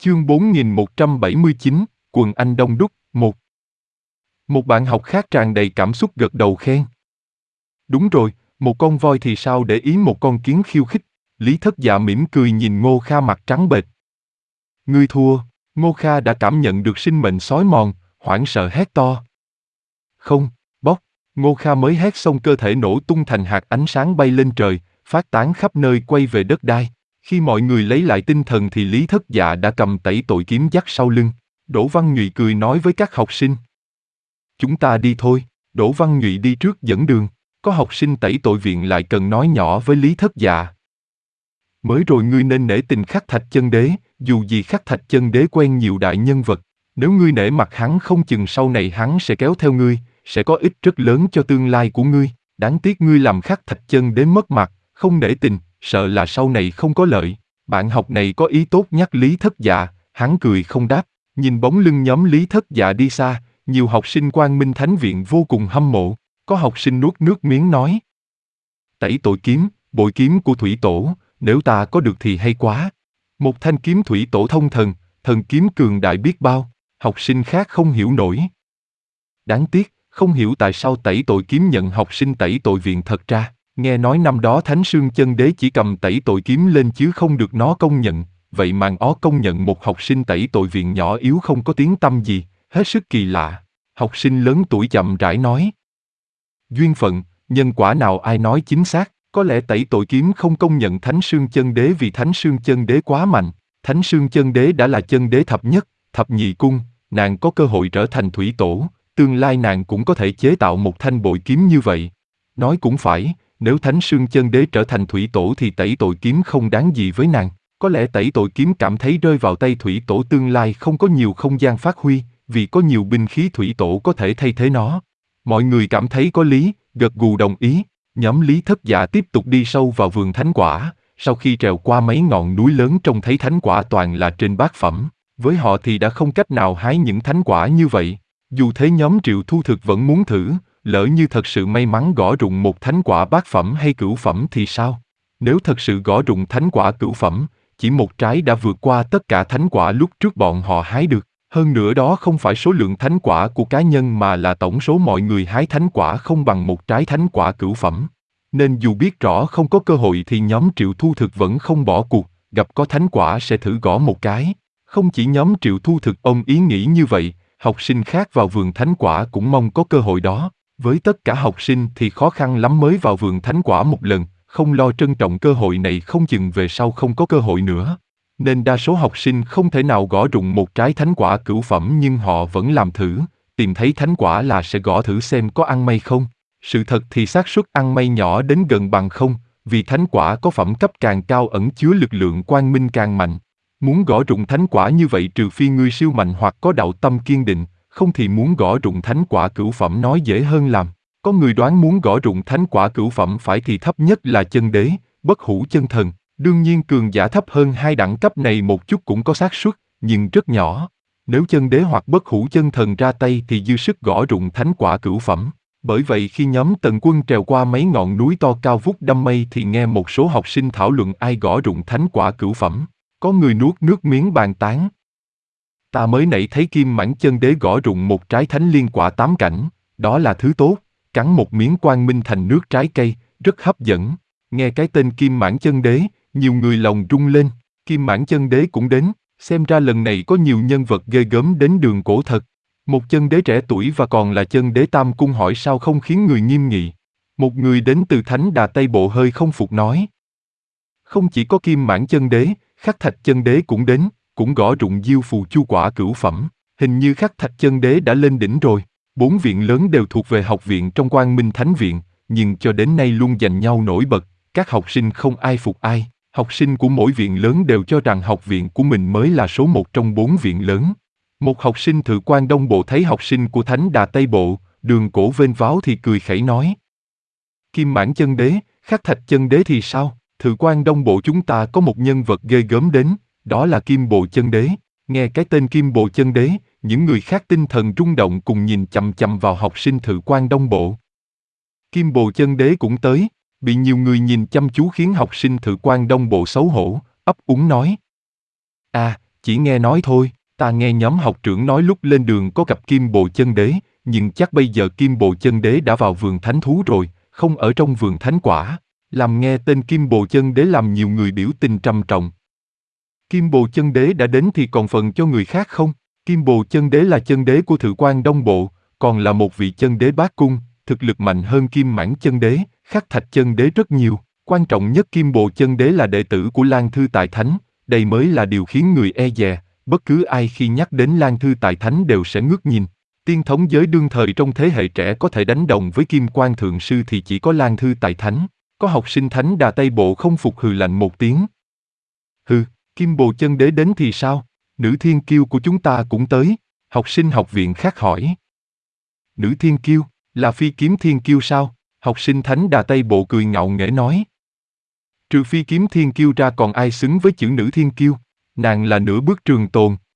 Chương 4179, quần anh đông đúc, 1. Một bạn học khác tràn đầy cảm xúc gật đầu khen. Đúng rồi, một con voi thì sao để ý một con kiến khiêu khích. Lý Thất Dạ mỉm cười nhìn Ngô Kha mặt trắng bệch. Ngươi thua. Ngô Kha đã cảm nhận được sinh mệnh xói mòn, hoảng sợ hét to. Không, bóc. Ngô Kha mới hét xong cơ thể nổ tung thành hạt ánh sáng bay lên trời, phát tán khắp nơi quay về đất đai. Khi mọi người lấy lại tinh thần thì Lý Thất Dạ đã cầm tẩy tội kiếm dắt sau lưng. Đỗ Văn Nhụy cười nói với các học sinh. Chúng ta đi thôi. Đỗ Văn Nhụy đi trước dẫn đường. Có học sinh tẩy tội viện lại cần nói nhỏ với Lý Thất Dạ. Mới rồi ngươi nên nể tình Khắc Thạch Chân Đế, dù gì Khắc Thạch Chân Đế quen nhiều đại nhân vật. Nếu ngươi nể mặt hắn không chừng sau này hắn sẽ kéo theo ngươi, sẽ có ích rất lớn cho tương lai của ngươi. Đáng tiếc ngươi làm Khắc Thạch Chân Đế mất mặt, không nể tình, sợ là sau này không có lợi. Bạn học này có ý tốt nhắc Lý Thất Dạ, hắn cười không đáp. Nhìn bóng lưng nhóm Lý Thất Dạ đi xa, nhiều học sinh Quang Minh Thánh Viện vô cùng hâm mộ. Có học sinh nuốt nước miếng nói. Tẩy tội kiếm, bội kiếm của Thủy Tổ, nếu ta có được thì hay quá. Một thanh kiếm Thủy Tổ thông thần, thần kiếm cường đại biết bao. Học sinh khác không hiểu nổi. Đáng tiếc, không hiểu tại sao tẩy tội kiếm nhận học sinh tẩy tội viện thật ra. Nghe nói năm đó Thánh Sương Chân Đế chỉ cầm tẩy tội kiếm lên chứ không được nó công nhận. Vậy mà nó công nhận một học sinh tẩy tội viện nhỏ yếu không có tiếng tăm gì, hết sức kỳ lạ. Học sinh lớn tuổi chậm rãi nói. Duyên phận, nhân quả nào ai nói chính xác, có lẽ tẩy tội kiếm không công nhận Thánh Sương Chân Đế vì Thánh Sương Chân Đế quá mạnh. Thánh Sương Chân Đế đã là chân đế thập nhất, thập nhị cung, nàng có cơ hội trở thành Thủy Tổ, tương lai nàng cũng có thể chế tạo một thanh bội kiếm như vậy. Nói cũng phải, nếu Thánh Sương Chân Đế trở thành Thủy Tổ thì tẩy tội kiếm không đáng gì với nàng. Có lẽ tẩy tội kiếm cảm thấy rơi vào tay Thủy Tổ tương lai không có nhiều không gian phát huy, vì có nhiều binh khí Thủy Tổ có thể thay thế nó. Mọi người cảm thấy có lý, gật gù đồng ý. Nhóm Lý Thất Dạ tiếp tục đi sâu vào vườn thánh quả. Sau khi trèo qua mấy ngọn núi lớn trông thấy thánh quả toàn là trên bát phẩm. Với họ thì đã không cách nào hái những thánh quả như vậy. Dù thế nhóm Triệu Thu Thực vẫn muốn thử, lỡ như thật sự may mắn gõ rụng một thánh quả bát phẩm hay cửu phẩm thì sao? Nếu thật sự gõ rụng thánh quả cửu phẩm, chỉ một trái đã vượt qua tất cả thánh quả lúc trước bọn họ hái được. Hơn nữa đó không phải số lượng thánh quả của cá nhân mà là tổng số mọi người hái thánh quả không bằng một trái thánh quả cửu phẩm. Nên dù biết rõ không có cơ hội thì nhóm Triệu Thu Thực vẫn không bỏ cuộc, gặp có thánh quả sẽ thử gõ một cái. Không chỉ nhóm Triệu Thu Thực ôm ý nghĩ như vậy, học sinh khác vào vườn thánh quả cũng mong có cơ hội đó. Với tất cả học sinh thì khó khăn lắm mới vào vườn thánh quả một lần, không lo trân trọng cơ hội này không chừng về sau không có cơ hội nữa. Nên đa số học sinh không thể nào gõ rụng một trái thánh quả cửu phẩm nhưng họ vẫn làm thử, tìm thấy thánh quả là sẽ gõ thử xem có ăn may không. Sự thật thì xác suất ăn may nhỏ đến gần bằng không, vì thánh quả có phẩm cấp càng cao ẩn chứa lực lượng quang minh càng mạnh. Muốn gõ rụng thánh quả như vậy trừ phi ngươi siêu mạnh hoặc có đạo tâm kiên định, không thì muốn gõ rụng thánh quả cửu phẩm nói dễ hơn làm. Có người đoán muốn gõ rụng thánh quả cửu phẩm phải thì thấp nhất là chân đế, bất hủ chân thần. Đương nhiên cường giả thấp hơn hai đẳng cấp này một chút cũng có xác suất, nhưng rất nhỏ. Nếu chân đế hoặc bất hủ chân thần ra tay thì dư sức gõ rụng thánh quả cửu phẩm. Bởi vậy khi nhóm Tần Quân trèo qua mấy ngọn núi to cao vút đâm mây thì nghe một số học sinh thảo luận ai gõ rụng thánh quả cửu phẩm. Có người nuốt nước miếng bàn tán. Ta mới nãy thấy Kim Mãn Chân Đế gõ rụng một trái thánh liên quả tám cảnh, đó là thứ tốt, cắn một miếng quang minh thành nước trái cây, rất hấp dẫn. Nghe cái tên Kim Mãn Chân Đế, nhiều người lòng rung lên, Kim Mãn Chân Đế cũng đến, xem ra lần này có nhiều nhân vật ghê gớm đến đường cổ thật. Một chân đế trẻ tuổi và còn là chân đế Tam Cung hỏi sao không khiến người nghiêm nghị. Một người đến từ Thánh Đà Tây Bộ hơi không phục nói. Không chỉ có Kim Mãn Chân Đế, Khắc Thạch Chân Đế cũng đến, cũng gõ rụng diêu phù chu quả cửu phẩm. Hình như Khắc Thạch Chân Đế đã lên đỉnh rồi. 4 viện lớn đều thuộc về học viện trong Quang Minh Thánh Viện, nhưng cho đến nay luôn giành nhau nổi bật, các học sinh không ai phục ai. Học sinh của mỗi viện lớn đều cho rằng học viện của mình mới là số 1 trong 4 viện lớn. Một học sinh Thự Quan Đông Bộ thấy học sinh của Thánh Đà Tây Bộ, Đường Cổ vênh váo thì cười khẩy nói. Kim Mãn Chân Đế, Khắc Thạch Chân Đế thì sao? Thự Quan Đông Bộ chúng ta có một nhân vật ghê gớm đến, đó là Kim Bồ Chân Đế. Nghe cái tên Kim Bồ Chân Đế, những người khác tinh thần rung động cùng nhìn chằm chằm vào học sinh Thự Quan Đông Bộ. Kim Bồ Chân Đế cũng tới, bị nhiều người nhìn chăm chú khiến học sinh Thự Quan Đông Bộ xấu hổ, ấp úng nói. À, Chỉ nghe nói thôi, ta nghe nhóm học trưởng nói lúc lên đường có gặp Kim Bồ Chân Đế, nhưng chắc bây giờ Kim Bồ Chân Đế đã vào vườn thánh thú rồi, không ở trong vườn thánh quả. Làm nghe tên Kim Bồ Chân Đế làm nhiều người biểu tình trầm trọng. Kim Bồ Chân Đế đã đến thì còn phần cho người khác không? Kim Bồ Chân Đế là chân đế của Thự Quan Đông Bộ, còn là một vị chân đế bát cung, thực lực mạnh hơn Kim Mãn Chân Đế, Khắc Thạch Chân Đế rất nhiều. Quan trọng nhất Kim Bồ Chân Đế là đệ tử của Lan Thư Tại Thánh, đây mới là điều khiến người e dè, bất cứ ai khi nhắc đến Lan Thư Tại Thánh đều sẽ ngước nhìn. Tiên thống giới đương thời trong thế hệ trẻ có thể đánh đồng với Kim Quan Thượng Sư thì chỉ có Lan Thư Tại Thánh, có học sinh Thánh Đà Tây Bộ không phục hừ lạnh một tiếng. Hừ, Kim Bồ Chân Đế đến thì sao? Nữ thiên kiêu của chúng ta cũng tới, học sinh học viện khác hỏi. Nữ thiên kiêu, là phi kiếm thiên kiêu sao? Học sinh Thánh Đà Tây Bộ cười ngạo nghễ nói. Trừ phi kiếm thiên kiêu ra còn ai xứng với chữ nữ thiên kiêu, nàng là nửa bước trường tồn,